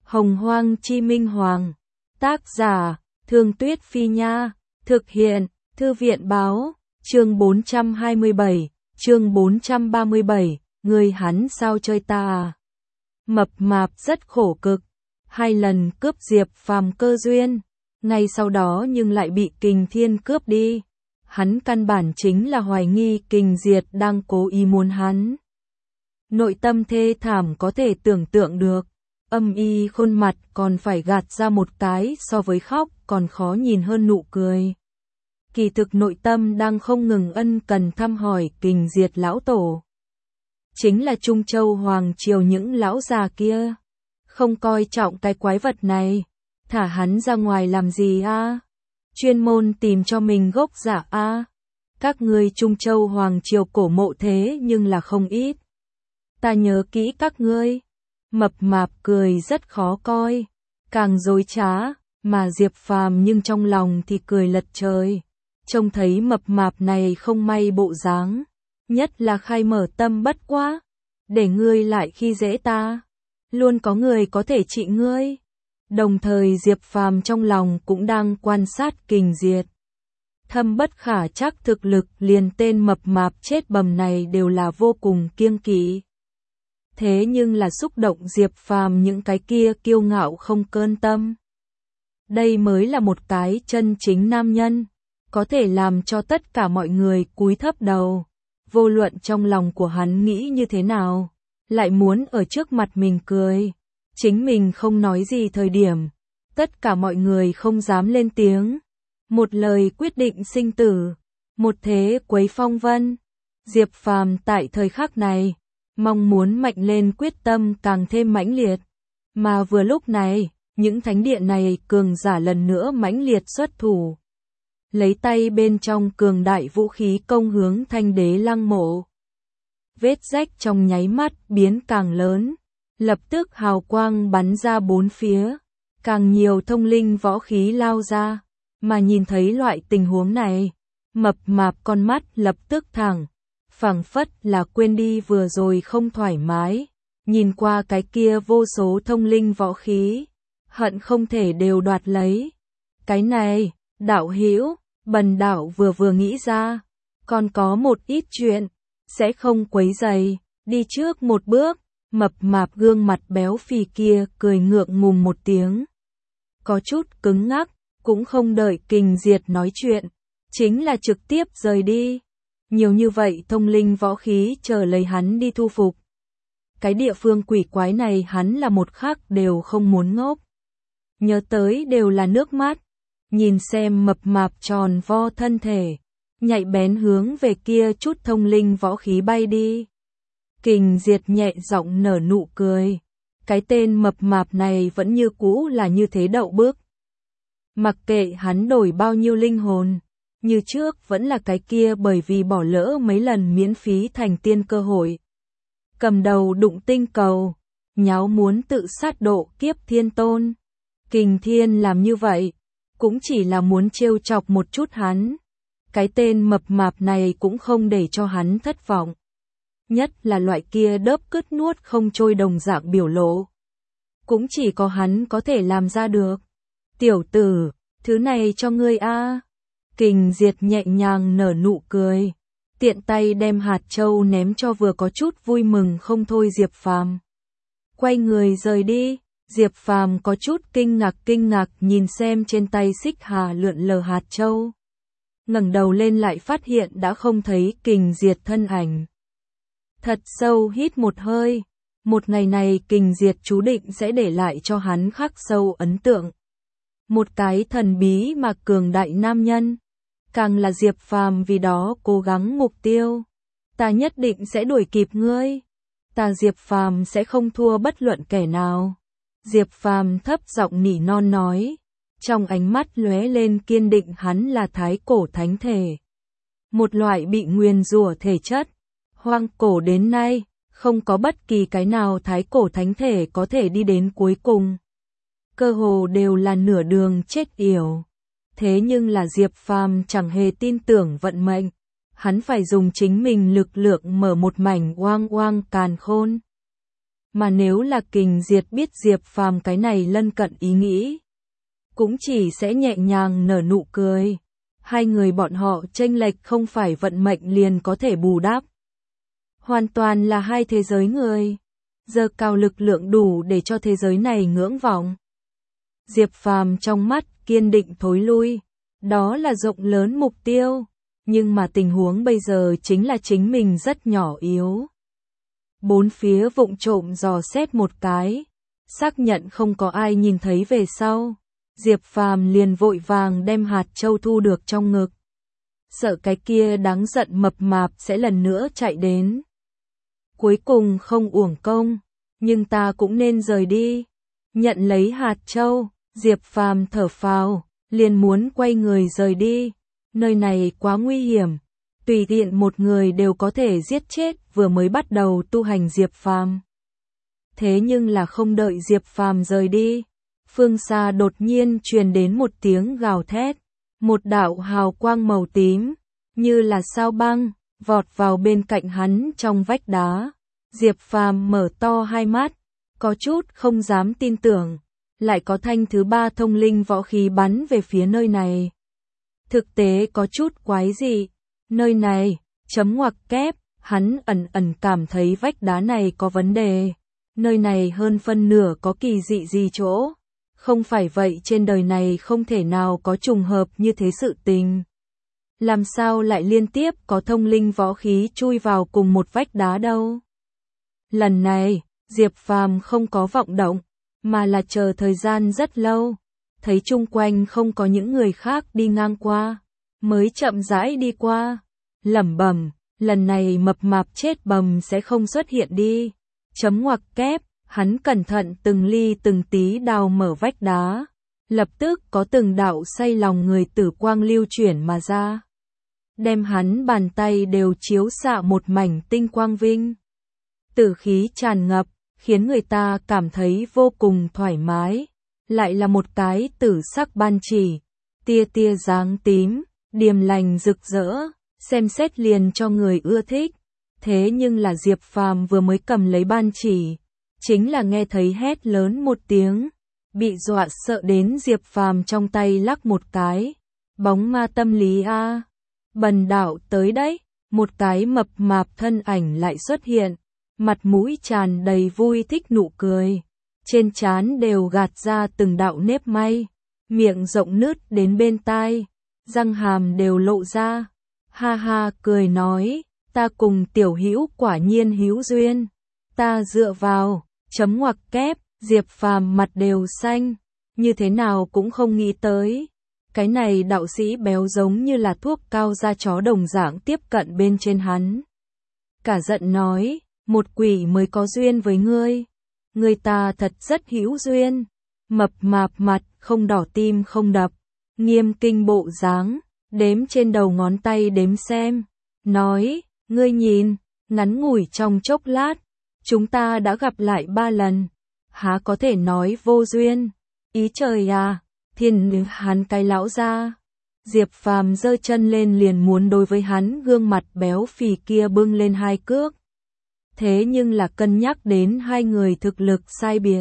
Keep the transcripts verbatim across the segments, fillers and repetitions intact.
Hồng Hoang Chi Minh Hoàng. Tác giả, Thương Tuyết Phi Nha. Thực hiện, Thư viện Báo. Chương bốn trăm hai mươi bảy, chương bốn trăm ba mươi bảy, người hắn sao chơi ta à? Mập mạp rất khổ cực, hai lần cướp Diệp Phàm cơ duyên, ngay sau đó nhưng lại bị Kình Thiên cướp đi. Hắn căn bản chính là hoài nghi Kình Diệt đang cố ý muốn hắn. Nội tâm thê thảm có thể tưởng tượng được, âm y khuôn mặt còn phải gạt ra một cái so với khóc còn khó nhìn hơn nụ cười. Kỳ thực nội tâm đang không ngừng ân cần thăm hỏi Kình Diệt lão tổ. Chính là Trung Châu Hoàng Triều những lão già kia. Không coi trọng cái quái vật này. Thả hắn ra ngoài làm gì a? Chuyên môn tìm cho mình gốc giả a? Các ngươi Trung Châu Hoàng Triều cổ mộ thế nhưng là không ít. Ta nhớ kỹ các ngươi. Mập mạp cười rất khó coi. Càng dối trá, mà Diệp Phàm nhưng trong lòng thì cười lật trời. Trông thấy mập mạp này không may bộ dáng, nhất là khai mở tâm bất quá, để ngươi lại khi dễ ta, luôn có người có thể trị ngươi. Đồng thời Diệp Phàm trong lòng cũng đang quan sát Kình Diệt. Thâm bất khả trắc thực lực liền tên mập mạp chết bầm này đều là vô cùng kiêng kỵ. Thế nhưng là xúc động Diệp Phàm những cái kia kiêu ngạo không cơn tâm. Đây mới là một cái chân chính nam nhân, có thể làm cho tất cả mọi người cúi thấp đầu. Vô luận trong lòng của hắn nghĩ như thế nào, lại muốn ở trước mặt mình cười. Chính mình không nói gì thời điểm, tất cả mọi người không dám lên tiếng. Một lời quyết định sinh tử, một thế quấy phong vân. Diệp Phàm tại thời khắc này, mong muốn mạnh lên quyết tâm càng thêm mãnh liệt. Mà vừa lúc này, những thánh điện này cường giả lần nữa mãnh liệt xuất thủ. Lấy tay bên trong cường đại vũ khí công hướng Thanh Đế Lăng mộ. Vết rách trong nháy mắt biến càng lớn, lập tức hào quang bắn ra bốn phía, càng nhiều thông linh võ khí lao ra, mà nhìn thấy loại tình huống này, mập mạp con mắt lập tức thẳng, phảng phất là quên đi vừa rồi không thoải mái, nhìn qua cái kia vô số thông linh võ khí, hận không thể đều đoạt lấy. Cái này, đạo hữu, bần đạo vừa vừa nghĩ ra, còn có một ít chuyện, sẽ không quấy rầy, đi trước một bước. Mập mạp gương mặt béo phì kia cười ngượng ngùng một tiếng, có chút cứng ngắc, cũng không đợi Kình Diệt nói chuyện, chính là trực tiếp rời đi. Nhiều như vậy thông linh võ khí chờ lấy hắn đi thu phục. Cái địa phương quỷ quái này hắn là một khắc đều không muốn ngốc. Nhớ tới đều là nước mắt. Nhìn xem mập mạp tròn vo thân thể, nhạy bén hướng về kia chút thông linh võ khí bay đi. Kình Diệt nhẹ giọng nở nụ cười. Cái tên mập mạp này vẫn như cũ là như thế đậu bước. Mặc kệ hắn đổi bao nhiêu linh hồn, như trước vẫn là cái kia bởi vì bỏ lỡ mấy lần miễn phí thành tiên cơ hội. Cầm đầu đụng tinh cầu, nháo muốn tự sát độ kiếp thiên tôn. Kình Thiên làm như vậy, cũng chỉ là muốn trêu chọc một chút hắn. Cái tên mập mạp này cũng không để cho hắn thất vọng. Nhất là loại kia đớp cứt nuốt không trôi đồng dạng biểu lộ. Cũng chỉ có hắn có thể làm ra được. Tiểu tử, thứ này cho ngươi a. Kình Diệt nhẹ nhàng nở nụ cười, tiện tay đem hạt châu ném cho vừa có chút vui mừng không thôi Diệp Phàm. Quay người rời đi, Diệp Phàm có chút kinh ngạc kinh ngạc nhìn xem trên tay xích hà lượn lờ hạt châu. Ngẩng đầu lên lại phát hiện đã không thấy Kình Diệt thân ảnh. Thật sâu hít một hơi, một ngày này Kình Diệt chú định sẽ để lại cho hắn khắc sâu ấn tượng. Một cái thần bí mà cường đại nam nhân, càng là Diệp Phàm vì đó cố gắng mục tiêu. Ta nhất định sẽ đuổi kịp ngươi, ta Diệp Phàm sẽ không thua bất luận kẻ nào. Diệp Phàm thấp giọng nỉ non nói, trong ánh mắt lóe lên kiên định hắn là thái cổ thánh thể. Một loại bị nguyền rủa thể chất. Hoang cổ đến nay, không có bất kỳ cái nào thái cổ thánh thể có thể đi đến cuối cùng. Cơ hồ đều là nửa đường chết yểu. Thế nhưng là Diệp Phàm chẳng hề tin tưởng vận mệnh. Hắn phải dùng chính mình lực lượng mở một mảnh oang oang càn khôn. mà nếu là Kình Diệt biết Diệp Phàm cái này lân cận ý nghĩ, cũng chỉ sẽ nhẹ nhàng nở nụ cười. Hai người bọn họ chênh lệch không phải vận mệnh liền có thể bù đắp. Hoàn toàn là hai thế giới người. Giờ cao lực lượng đủ để cho thế giới này ngưỡng vọng. Diệp Phàm trong mắt kiên định thối lui. Đó là rộng lớn mục tiêu. Nhưng mà tình huống bây giờ chính là chính mình rất nhỏ yếu. Bốn phía vụng trộm dò xét một cái. Xác nhận không có ai nhìn thấy về sau. Diệp Phàm liền vội vàng đem hạt châu thu được trong ngực. Sợ cái kia đáng giận mập mạp sẽ lần nữa chạy đến. Cuối cùng không uổng công, nhưng ta cũng nên rời đi. Nhận lấy hạt châu, Diệp Phàm thở phào, liền muốn quay người rời đi. Nơi này quá nguy hiểm, tùy tiện một người đều có thể giết chết vừa mới bắt đầu tu hành Diệp Phàm. Thế nhưng là không đợi Diệp Phàm rời đi, phương xa đột nhiên truyền đến một tiếng gào thét, một đạo hào quang màu tím, như là sao băng, vọt vào bên cạnh hắn trong vách đá. Diệp Phàm mở to hai mắt, có chút không dám tin tưởng, lại có thanh thứ ba thông linh võ khí bắn về phía nơi này. Thực tế có chút quái dị, nơi này, chấm ngoặc kép, hắn ẩn ẩn cảm thấy vách đá này có vấn đề, nơi này hơn phân nửa có kỳ dị gì chỗ. Không phải vậy trên đời này không thể nào có trùng hợp như thế sự tình. Làm sao lại liên tiếp có thông linh võ khí chui vào cùng một vách đá đâu? Lần này, Diệp Phàm không có vọng động, mà là chờ thời gian rất lâu, thấy chung quanh không có những người khác đi ngang qua, mới chậm rãi đi qua, lẩm bẩm, lần này mập mạp chết bầm sẽ không xuất hiện đi. Chấm ngoặc kép, hắn cẩn thận từng ly từng tí đào mở vách đá, lập tức có từng đạo say lòng người tử quang lưu chuyển mà ra, đem hắn bàn tay đều chiếu xạ một mảnh tinh quang vinh. Tử khí tràn ngập, khiến người ta cảm thấy vô cùng thoải mái. Lại là một cái tử sắc ban chỉ, tia tia dáng tím, điềm lành rực rỡ, xem xét liền cho người ưa thích. Thế nhưng là Diệp Phàm vừa mới cầm lấy ban chỉ, chính là nghe thấy hét lớn một tiếng, bị dọa sợ đến Diệp Phàm trong tay lắc một cái. Bóng ma tâm lý a, bần đạo tới đấy. Một cái mập mạp thân ảnh lại xuất hiện, mặt mũi tràn đầy vui thích nụ cười, trên trán đều gạt ra từng đạo nếp may, miệng rộng nứt đến bên tai, răng hàm đều lộ ra. Ha ha cười nói, ta cùng tiểu hữu quả nhiên hữu duyên, ta dựa vào, chấm ngoặc kép, Diệp Phàm mặt đều xanh, như thế nào cũng không nghĩ tới. Cái này đạo sĩ béo giống như là thuốc cao da chó đồng dạng tiếp cận bên trên hắn. Cả giận nói, một quỷ mới có duyên với ngươi. Người ta thật rất hữu duyên. Mập mạp mặt, không đỏ tim không đập. Nghiêm kinh bộ dáng, đếm trên đầu ngón tay đếm xem. Nói, ngươi nhìn, ngắn ngủi trong chốc lát. Chúng ta đã gặp lại ba lần. Há có thể nói vô duyên. Ý trời à, thiên hắn cái lão ra. Diệp Phàm giơ chân lên liền muốn đối với hắn gương mặt béo phì kia bưng lên hai cước. Thế nhưng là cân nhắc đến hai người thực lực sai biệt,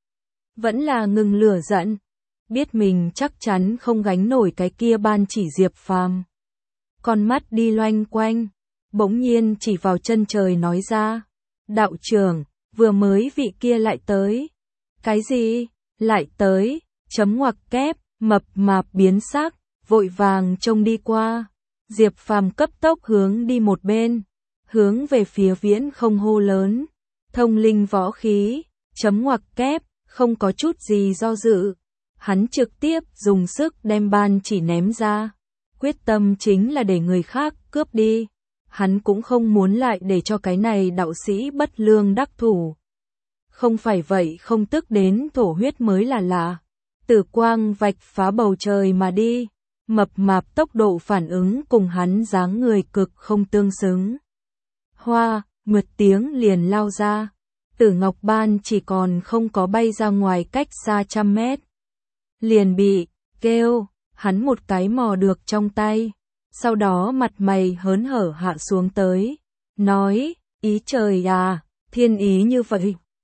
vẫn là ngừng lửa giận, biết mình chắc chắn không gánh nổi cái kia ban chỉ. Diệp Phàm con mắt đi loanh quanh, bỗng nhiên chỉ vào chân trời nói ra, đạo trưởng, vừa mới vị kia lại tới. Cái gì? Lại tới? Chấm ngoặc kép, mập mạp biến sắc, vội vàng trông đi qua. Diệp Phàm cấp tốc hướng đi một bên, hướng về phía viễn không hô lớn, thông linh võ khí, chấm ngoặc kép, không có chút gì do dự. Hắn trực tiếp dùng sức đem ban chỉ ném ra, quyết tâm chính là để người khác cướp đi. Hắn cũng không muốn lại để cho cái này đạo sĩ bất lương đắc thủ. Không phải vậy không tức đến thổ huyết mới là lạ. Tử quang vạch phá bầu trời mà đi, mập mạp tốc độ phản ứng cùng hắn dáng người cực không tương xứng. Hoa, một tiếng liền lao ra, Tử Ngọc Ban chỉ còn không có bay ra ngoài cách xa trăm mét. Liền bị, kêu, hắn một cái mò được trong tay, sau đó mặt mày hớn hở hạ xuống tới, nói, ý trời à, thiên ý như vậy.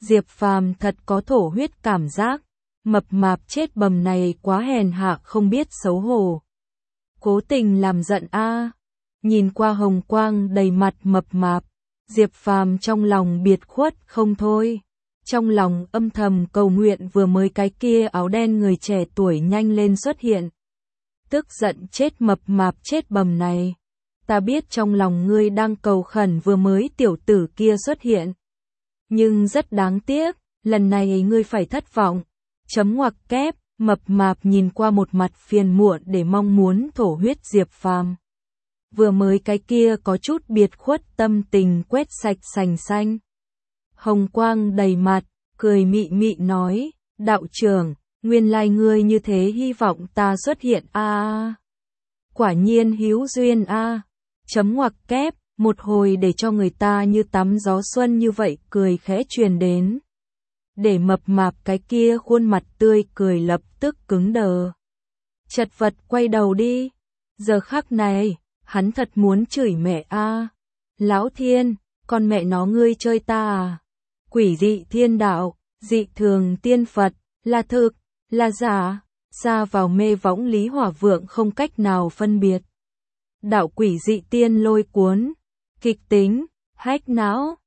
Diệp Phàm thật có thổ huyết cảm giác, mập mạp chết bầm này quá hèn hạ không biết xấu hổ. Cố tình làm giận a. Nhìn qua hồng quang đầy mặt mập mạp, Diệp Phàm trong lòng biệt khuất không thôi. Trong lòng âm thầm cầu nguyện vừa mới cái kia áo đen người trẻ tuổi nhanh lên xuất hiện. Tức giận chết mập mạp chết bầm này. Ta biết trong lòng ngươi đang cầu khẩn vừa mới tiểu tử kia xuất hiện. Nhưng rất đáng tiếc, lần này ngươi phải thất vọng. Chấm ngoặc kép, mập mạp nhìn qua một mặt phiền muộn để mong muốn thổ huyết Diệp Phàm. Vừa mới cái kia có chút biệt khuất tâm tình quét sạch sành xanh. Hồng quang đầy mặt, cười mị mị nói, đạo trưởng, nguyên lai ngươi như thế hy vọng ta xuất hiện a à. Quả nhiên hữu duyên a à. Chấm ngoặc kép, một hồi để cho người ta như tắm gió xuân như vậy cười khẽ truyền đến. Để mập mạp cái kia khuôn mặt tươi cười lập tức cứng đờ. Chật vật quay đầu đi. Giờ khắc này, hắn thật muốn chửi mẹ a à. Lão Thiên, con mẹ nó ngươi chơi ta à? Quỷ dị thiên đạo, dị thường tiên Phật, là thực, là giả, xa vào mê võng Lý Hỏa Vượng không cách nào phân biệt. Đạo quỷ dị tiên lôi cuốn, kịch tính, hách não.